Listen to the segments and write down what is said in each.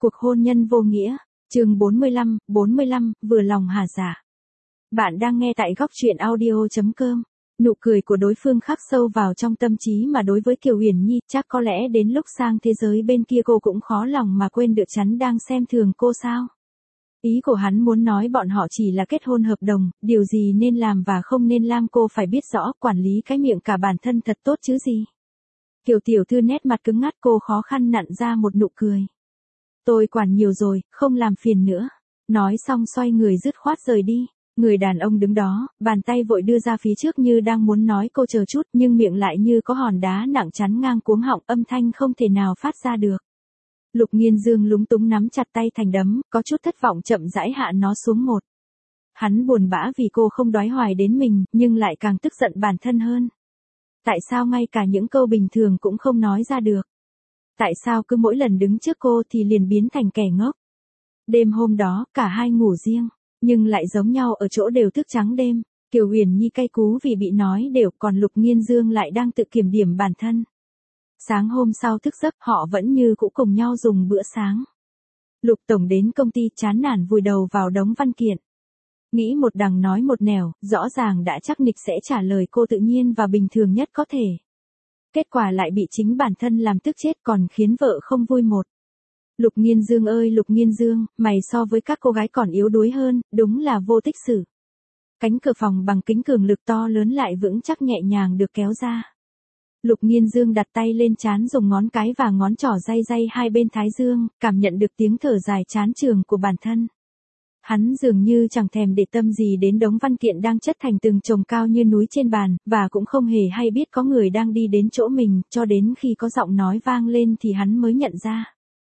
Cuộc hôn nhân vô nghĩa, chương 45, vừa lòng hà dạ. Bạn đang nghe tại góc truyện audio.com. Nụ cười của đối phương khắc sâu vào trong tâm trí mà đối với Kiều Huyền Nhi, chắc có lẽ đến lúc sang thế giới bên kia cô cũng khó lòng mà quên được chắn đang xem thường cô sao. Ý của hắn muốn nói bọn họ chỉ là kết hôn hợp đồng, điều gì nên làm và không nên làm cô phải biết rõ, quản lý cái miệng cả bản thân thật tốt chứ gì. Kiều tiểu thư nét mặt cứng ngắt, cô khó khăn nặn ra một nụ cười. Tôi quản nhiều rồi, không làm phiền nữa. Nói xong xoay người dứt khoát rời đi. Người đàn ông đứng đó, bàn tay vội đưa ra phía trước như đang muốn nói cô chờ chút, nhưng miệng lại như có hòn đá nặng chắn ngang cuống họng, âm thanh không thể nào phát ra được. Lục Nghiên Dương lúng túng nắm chặt tay thành đấm, có chút thất vọng chậm rãi hạ nó xuống một. Hắn buồn bã vì cô không đoái hoài đến mình, nhưng lại càng tức giận bản thân hơn. Tại sao ngay cả những câu bình thường cũng không nói ra được? Tại sao cứ mỗi lần đứng trước cô thì liền biến thành kẻ ngốc? Đêm hôm đó, cả hai ngủ riêng, nhưng lại giống nhau ở chỗ đều thức trắng đêm. Kiều Huyền Nhi cay cú vì bị nói đều, còn Lục Nghiên Dương lại đang tự kiểm điểm bản thân. Sáng hôm sau thức giấc, họ vẫn như cũ cùng nhau dùng bữa sáng. Lục tổng đến công ty chán nản vùi đầu vào đống văn kiện. Nghĩ một đằng nói một nẻo, rõ ràng đã chắc nịch sẽ trả lời cô tự nhiên và bình thường nhất có thể. Kết quả lại bị chính bản thân làm tức chết, còn khiến vợ không vui một. Lục Nghiên Dương ơi Lục Nghiên Dương, mày so với các cô gái còn yếu đuối hơn, đúng là vô tích sự. Cánh cửa phòng bằng kính cường lực to lớn lại vững chắc nhẹ nhàng được kéo ra. Lục Nghiên Dương đặt tay lên trán, dùng ngón cái và ngón trỏ day day hai bên thái dương, cảm nhận được tiếng thở dài chán chường của bản thân. Hắn dường như chẳng thèm để tâm gì đến đống văn kiện đang chất thành từng chồng cao như núi trên bàn, và cũng không hề hay biết có người đang đi đến chỗ mình, cho đến khi có giọng nói vang lên thì hắn mới nhận ra.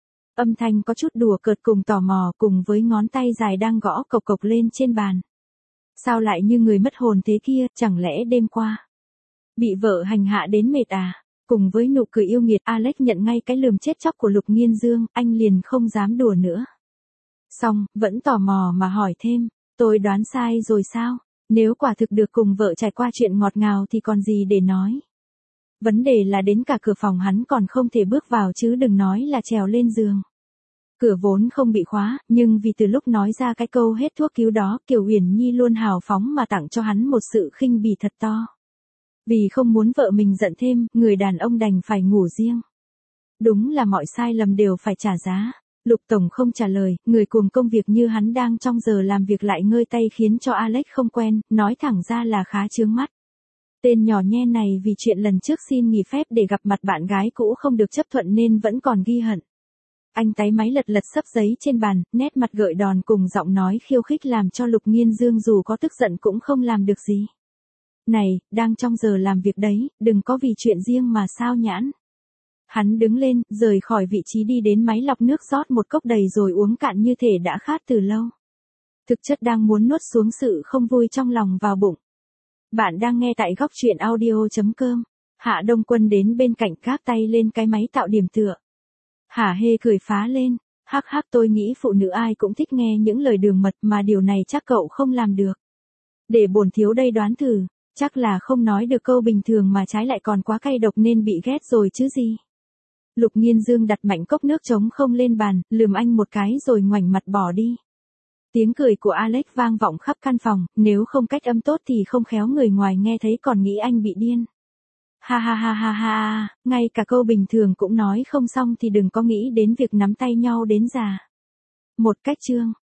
Âm thanh có chút đùa cợt cùng tò mò, cùng với ngón tay dài đang gõ cộc cộc lên trên bàn. Sao lại như người mất hồn thế kia, chẳng lẽ đêm qua bị vợ hành hạ đến mệt à? Cùng với nụ cười yêu nghiệt, Alex nhận ngay cái lườm chết chóc của Lục Nghiên Dương, anh liền không dám đùa nữa. Xong, vẫn tò mò mà hỏi thêm, tôi đoán sai rồi sao? Nếu quả thực được cùng vợ trải qua chuyện ngọt ngào thì còn gì để nói. Vấn đề là đến cả cửa phòng hắn còn không thể bước vào chứ đừng nói là trèo lên giường. Cửa vốn không bị khóa, nhưng vì từ lúc nói ra cái câu hết thuốc cứu đó, Kiều Huyền Nhi luôn hào phóng mà tặng cho hắn một sự khinh bỉ thật to. Vì không muốn vợ mình giận thêm, người đàn ông đành phải ngủ riêng. Đúng là mọi sai lầm đều phải trả giá. Lục tổng không trả lời, người cuồng công việc như hắn đang trong giờ làm việc lại ngơi tay khiến cho Alex không quen, nói thẳng ra là khá chướng mắt. Tên nhỏ nhe này vì chuyện lần trước xin nghỉ phép để gặp mặt bạn gái cũ không được chấp thuận nên vẫn còn ghi hận. Anh táy máy lật lật xấp giấy trên bàn, nét mặt gợi đòn cùng giọng nói khiêu khích làm cho Lục Nghiên Dương dù có tức giận cũng không làm được gì. Này, đang trong giờ làm việc đấy, đừng có vì chuyện riêng mà sao nhãn. Hắn đứng lên, rời khỏi vị trí đi đến máy lọc nước rót một cốc đầy rồi uống cạn như thể đã khát từ lâu. Thực chất đang muốn nuốt xuống sự không vui trong lòng vào bụng. Bạn đang nghe tại góc truyện audio.com. Hạ Đông Quân đến bên cạnh gác tay lên cái máy tạo điểm tựa. Hả hê cười phá lên, hắc hắc, tôi nghĩ phụ nữ ai cũng thích nghe những lời đường mật mà điều này chắc cậu không làm được. Để bổn thiếu đây đoán thử, chắc là không nói được câu bình thường mà trái lại còn quá cay độc nên bị ghét rồi chứ gì. Lục Nghiên Dương đặt mạnh cốc nước trống không lên bàn, lườm anh một cái rồi ngoảnh mặt bỏ đi. Tiếng cười của Alex vang vọng khắp căn phòng, nếu không cách âm tốt thì không khéo người ngoài nghe thấy còn nghĩ anh bị điên. Ha ha ha ha ha, ngay cả câu bình thường cũng nói không xong thì đừng có nghĩ đến việc nắm tay nhau đến già. Một cách chương.